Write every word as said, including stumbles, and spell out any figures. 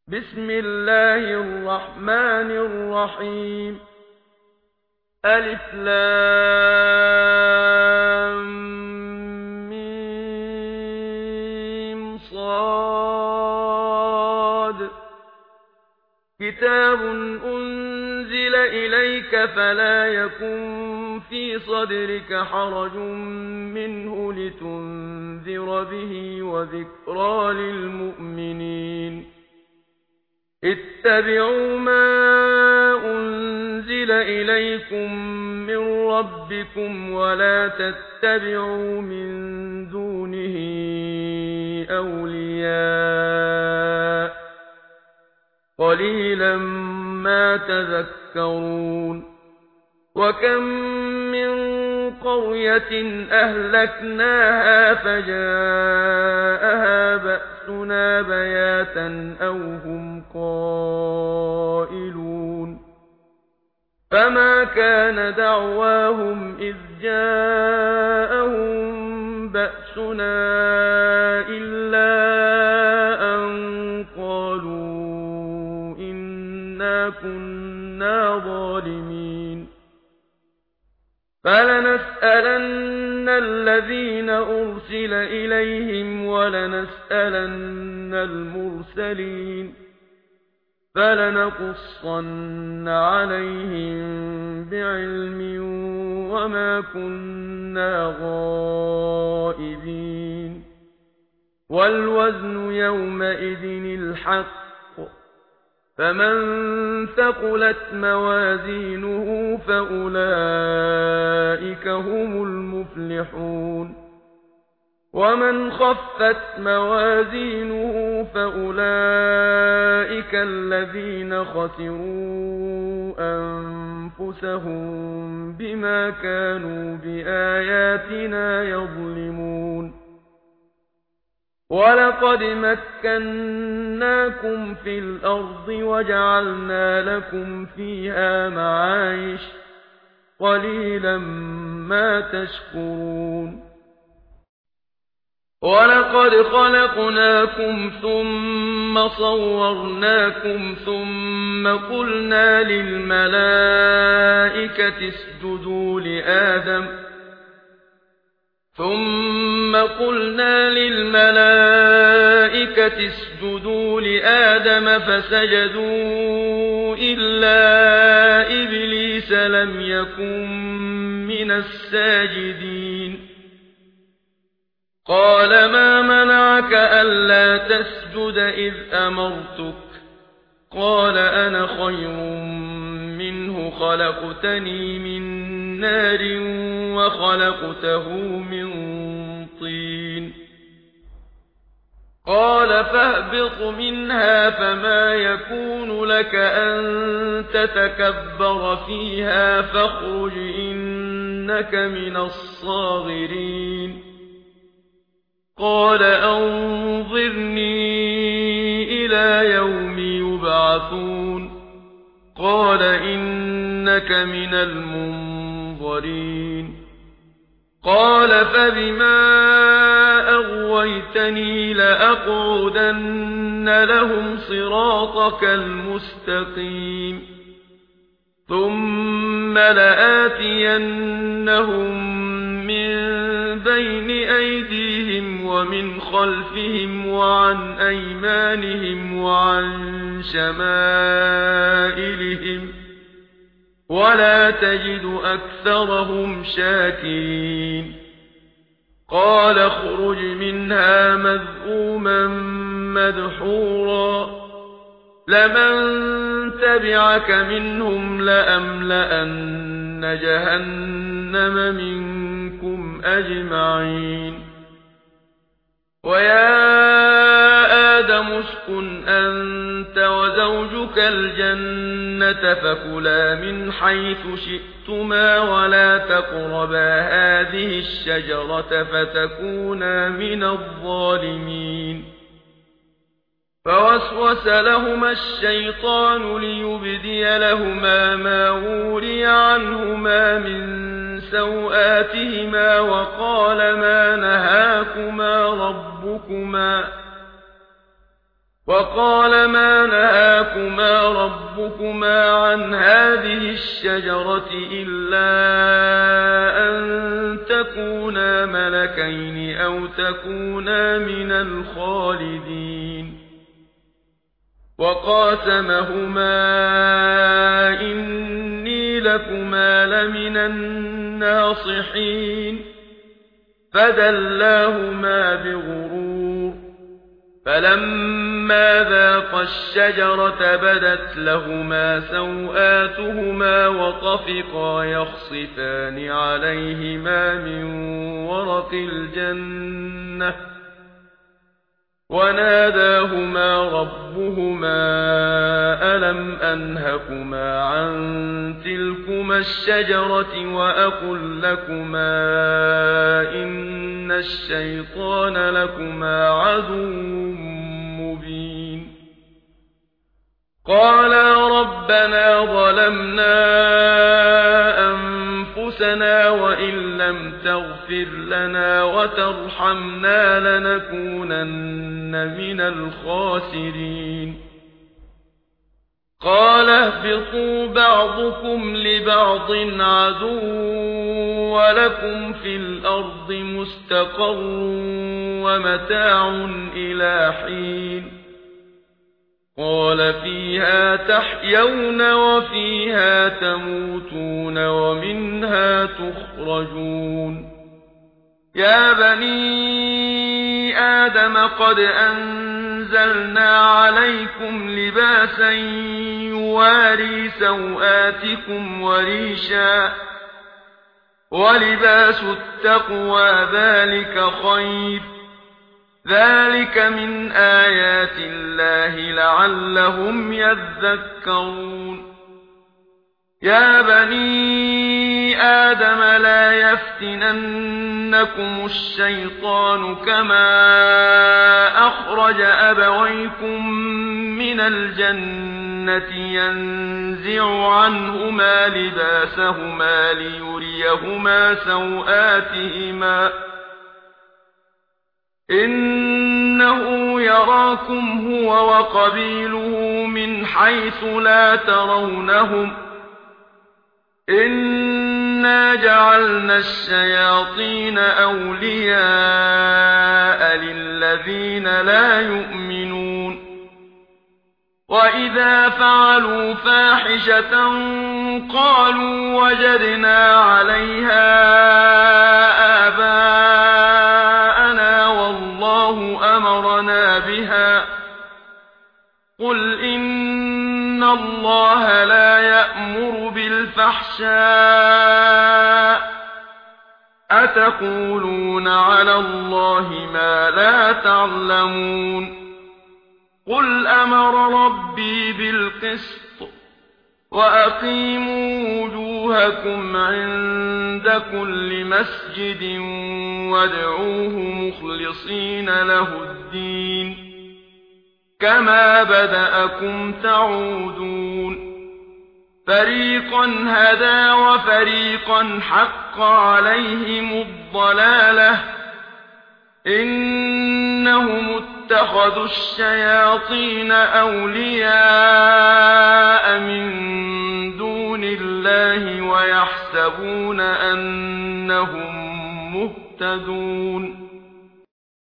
بسم الله الرحمن الرحيم. ألف لام ميم صاد. كتاب أنزل إليك فلا يكن في صدرك حرج منه لتنذر به وذكرى للمؤمنين. اتبعوا ما أنزل إليكم من ربكم ولا تتبعوا من دونه أولياء قليلا ما تذكرون. وكم من قرية أهلكناها فجاءها بأسنا بياتا أو هم قائلون. فما كان دعواهم إذ جاءهم بأسنا إلا أن قالوا إنا كنا ظالمين. فلنسألن الذين أرسل إليهم ولنسألن المرسلين. فلنقصن عليهم بعلم وما كنا غائبين. والوزن يومئذ الحق. فمن ثقلت موازينه فأولئك هم المفلحون. ومن خفت موازينه فأولئك الذين خسروا أنفسهم بما كانوا بآياتنا يظلمون. ولقد مكناكم في الأرض وجعلنا لكم فيها معايش قليلا ما تشكرون. ولقد خلقناكم ثم صورناكم ثم قلنا للملائكة اسجدوا لآدم ثم قلنا للملائكة اسجدوا لآدم فسجدوا إلا إبليس لم يكن من الساجدين. قال ما منعك ألا تسجد إذ أمرتك؟ قال أنا خير منه خلقتني من نار وخلقته من طين. قال فاهبط منها فما يكون لك أن تتكبر فيها فاخرج إنك من الصاغرين. قال أنظرني إلى يوم يبعثون. قال إنك من المنظرين. قال فبما أغويتني لأقعدن لهم صراطك المستقيم ثم لآتينهم من بين أيديهم ومن خلفهم وعن أيمانهم وعن شمائلهم ولا تجد أكثرهم شاكرين. قال اخرج منها مذءوما مدحورا لمن تبعك منهم لأملأن جهنم منكم أجمعين. ويا آدم اسكن أنت وزوجك الجنة فكلا من حيث شئتما ولا تقربا هذه الشجرة فتكونا من الظالمين. فوسوس لهما الشيطان ليبدي لهما ما وري عنهما من سوآتهما وقال ما نهاكما ربكما وقال ما نهاكما ربكما عن هذه الشجرة إلا أن تكونا ملكين أو تكونا من الخالدين وقاسمهما إني لكما لمن الناصحين فدلاهما بغرور فلما ذاقا الشجرة بدت لهما سوآتهما وطفقا يخصفان عليهما من ورق الجنة وناداهما ربهما ألم أنهكما عن تلكما الشجرة وأقل لكما إن الشيطان لكما عدو مبين قالا ربنا ظلمنا أنفسنا وإن لم تغفر لنا وترحمنا لنكونن من الخاسرين قال اهبطوا بعضكم لبعض عدو ولكم في الأرض مستقر ومتاع إلى حين قال فيها تحيون وفيها تموتون ومنها تخرجون يا بني آدم قد أنزلنا عليكم لباسا يواري سوآتكم وريشا ولباس التقوى ذلك خير ذلك من آيات الله لعلهم يذكرون يا بني آدم لا يفتننكم الشيطان كما أخرج أبويكم من الجنة ينزع عنهما لباسهما ليريهما سوآتهما إنه يراكم هو وقبيله من حيث لا ترونهم إنا جعلنا الشياطين أولياء للذين لا يؤمنون وإذا فعلوا فاحشة قالوا وجدنا عليها آباءنا والله أمرنا بها قل إن الله لا يأمر بالفحشاء أتقولون على الله ما لا تعلمون قل أمر ربي بالقسط وأقيموا وجوهكم عند كل مسجد وادعوه مخلصين له الدين كما بدأكم تعودون فريقا هدى وفريقا حق عليهم الضلالة إنهم اتخذوا الشياطين أولياء من دون الله ويحسبون أنهم مهتدون